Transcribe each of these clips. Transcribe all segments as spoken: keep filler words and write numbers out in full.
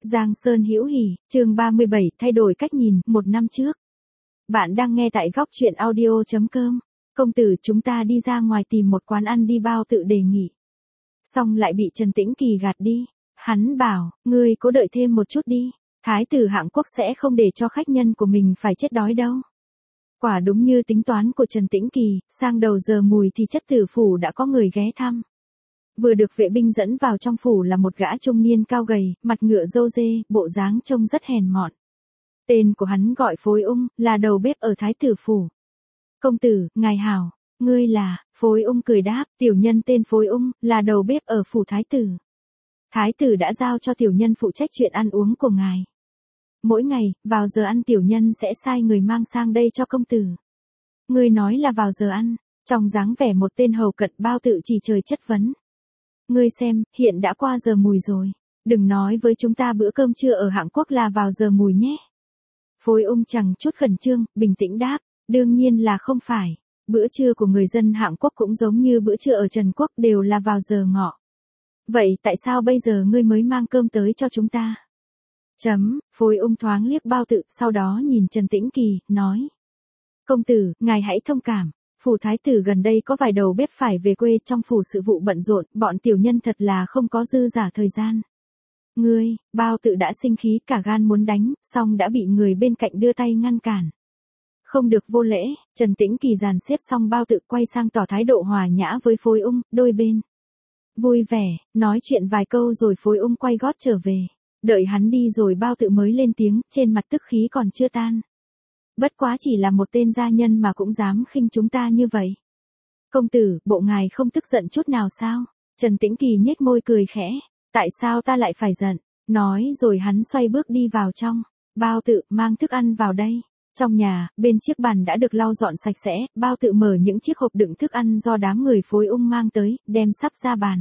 Giang Sơn hữu hỉ, chương ba mươi bảy, thay đổi cách nhìn, một năm trước. Bạn đang nghe tại góc truyện audio chấm com. Công tử, chúng ta đi ra ngoài tìm một quán ăn đi, Bao Tự đề nghị. Xong lại bị Trần Tĩnh Kỳ gạt đi. Hắn bảo, ngươi cố đợi thêm một chút đi. Thái tử Hạng Quốc sẽ không để cho khách nhân của mình phải chết đói đâu. Quả đúng như tính toán của Trần Tĩnh Kỳ, sang đầu giờ mùi thì chất tử phủ đã có người ghé thăm. Vừa được vệ binh dẫn vào trong phủ là một gã trung niên cao gầy, mặt ngựa râu dê, bộ dáng trông rất hèn mọn. Tên của hắn gọi Phối Ung, là đầu bếp ở Thái tử phủ. Công tử, ngài hảo, ngươi là, Phối Ung cười đáp, tiểu nhân tên Phối Ung, là đầu bếp ở phủ Thái tử. Thái tử đã giao cho tiểu nhân phụ trách chuyện ăn uống của ngài. Mỗi ngày, vào giờ ăn tiểu nhân sẽ sai người mang sang đây cho công tử. Ngươi nói là vào giờ ăn, trong dáng vẻ một tên hầu cận, Bao Tự chỉ trời chất vấn. Ngươi xem, hiện đã qua giờ mùi rồi. Đừng nói với chúng ta bữa cơm trưa ở Hạng Quốc là vào giờ mùi nhé. Phối Ung chẳng chút khẩn trương, bình tĩnh đáp. Đương nhiên là không phải. Bữa trưa của người dân Hạng Quốc cũng giống như bữa trưa ở Trần Quốc, đều là vào giờ ngọ. Vậy tại sao bây giờ ngươi mới mang cơm tới cho chúng ta? Chấm, Phối Ung thoáng liếc Bao Tự, sau đó nhìn Trần Tĩnh Kỳ, nói. Công tử, ngài hãy thông cảm. Phủ Thái tử gần đây có vài đầu bếp phải về quê, trong phủ sự vụ bận rộn, bọn tiểu nhân thật là không có dư giả thời gian. Ngươi, Bao Tự đã sinh khí cả gan muốn đánh, xong đã bị người bên cạnh đưa tay ngăn cản. Không được vô lễ, Trần Tĩnh Kỳ dàn xếp xong Bao Tự quay sang tỏ thái độ hòa nhã với Phối Ung, đôi bên vui vẻ, nói chuyện vài câu rồi Phối Ung quay gót trở về. Đợi hắn đi rồi Bao Tự mới lên tiếng, trên mặt tức khí còn chưa tan. Bất quá chỉ là một tên gia nhân mà cũng dám khinh chúng ta như vậy. Công tử, bộ ngài không tức giận chút nào sao? Trần Tĩnh Kỳ nhếch môi cười khẽ. Tại sao ta lại phải giận? Nói rồi hắn xoay bước đi vào trong. Bao Tự, mang thức ăn vào đây. Trong nhà, bên chiếc bàn đã được lau dọn sạch sẽ, Bao Tự mở những chiếc hộp đựng thức ăn do đám người Phối Ung mang tới, đem sắp ra bàn.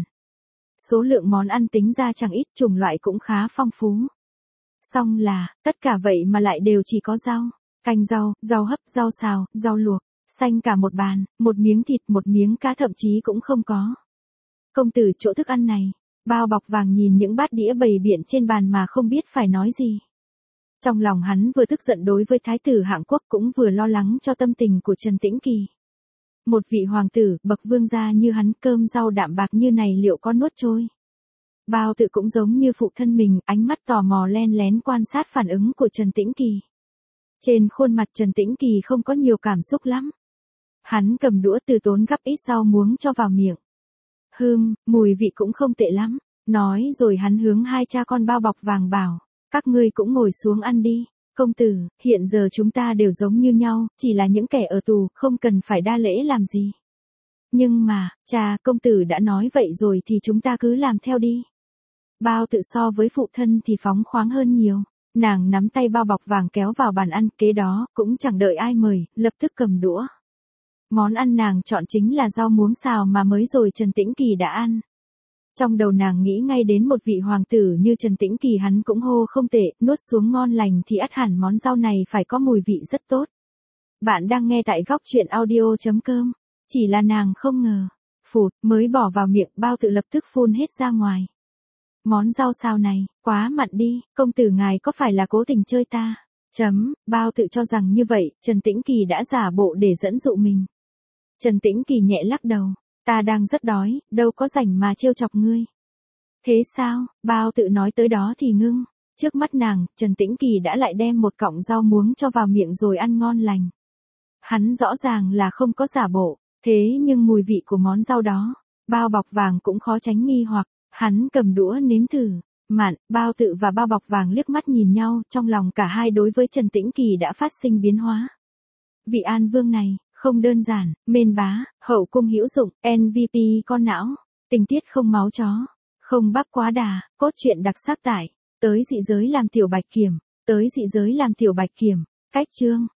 Số lượng món ăn tính ra chẳng ít, chủng loại cũng khá phong phú. Xong là, tất cả vậy mà lại đều chỉ có rau. Canh rau, rau hấp, rau xào, rau luộc, xanh cả một bàn, một miếng thịt, một miếng cá thậm chí cũng không có. Công tử, chỗ thức ăn này, Bao Bọc Vàng nhìn những bát đĩa bày biện trên bàn mà không biết phải nói gì. Trong lòng hắn vừa tức giận đối với Thái tử Hạng Quốc, cũng vừa lo lắng cho tâm tình của Trần Tĩnh Kỳ. Một vị hoàng tử, bậc vương gia như hắn, cơm rau đạm bạc như này liệu có nuốt trôi? Bao Tự cũng giống như phụ thân mình, ánh mắt tò mò len lén quan sát phản ứng của Trần Tĩnh Kỳ. Trên khuôn mặt Trần Tĩnh Kỳ không có nhiều cảm xúc lắm. Hắn cầm đũa từ tốn gắp ít rau muống cho vào miệng. Hừm, mùi vị cũng không tệ lắm. Nói rồi hắn hướng hai cha con Bao Bọc Vàng bảo. Các ngươi cũng ngồi xuống ăn đi. Công tử, hiện giờ chúng ta đều giống như nhau, chỉ là những kẻ ở tù, không cần phải đa lễ làm gì. Nhưng mà, cha, công tử đã nói vậy rồi thì chúng ta cứ làm theo đi. Bao Tự so với phụ thân thì phóng khoáng hơn nhiều. Nàng nắm tay Bao Bọc Vàng kéo vào bàn ăn, kế đó, cũng chẳng đợi ai mời, lập tức cầm đũa. Món ăn nàng chọn chính là rau muống xào mà mới rồi Trần Tĩnh Kỳ đã ăn. Trong đầu nàng nghĩ ngay đến một vị hoàng tử như Trần Tĩnh Kỳ, hắn cũng hô không tệ, nuốt xuống ngon lành thì ắt hẳn món rau này phải có mùi vị rất tốt. Bạn đang nghe tại góc truyện audio chấm com. Chỉ là nàng không ngờ, phụt, mới bỏ vào miệng, Bao Tự lập tức phun hết ra ngoài. Món rau xào này, quá mặn đi, công tử ngài có phải là cố tình chơi ta? Chấm, Bao Tự cho rằng như vậy, Trần Tĩnh Kỳ đã giả bộ để dẫn dụ mình. Trần Tĩnh Kỳ nhẹ lắc đầu, ta đang rất đói, đâu có rảnh mà trêu chọc ngươi. Thế sao? Bao Tự nói tới đó thì ngưng. Trước mắt nàng, Trần Tĩnh Kỳ đã lại đem một cọng rau muống cho vào miệng rồi ăn ngon lành. Hắn rõ ràng là không có giả bộ, thế nhưng mùi vị của món rau đó, Bao Bọc Vàng cũng khó tránh nghi hoặc. Hắn cầm đũa nếm thử, mặn. Bao Tự và Bao Bọc Vàng liếc mắt nhìn nhau, trong lòng cả hai đối với Trần Tĩnh Kỳ đã phát sinh biến hóa. Vị An Vương này, không đơn giản, mên bá, hậu cung hữu dụng, em vê pê con não, tình tiết không máu chó, không bắp quá đà, cốt truyện đặc sắc tại, tới dị giới làm tiểu bạch kiểm, tới dị giới làm tiểu bạch kiểm, cách chương.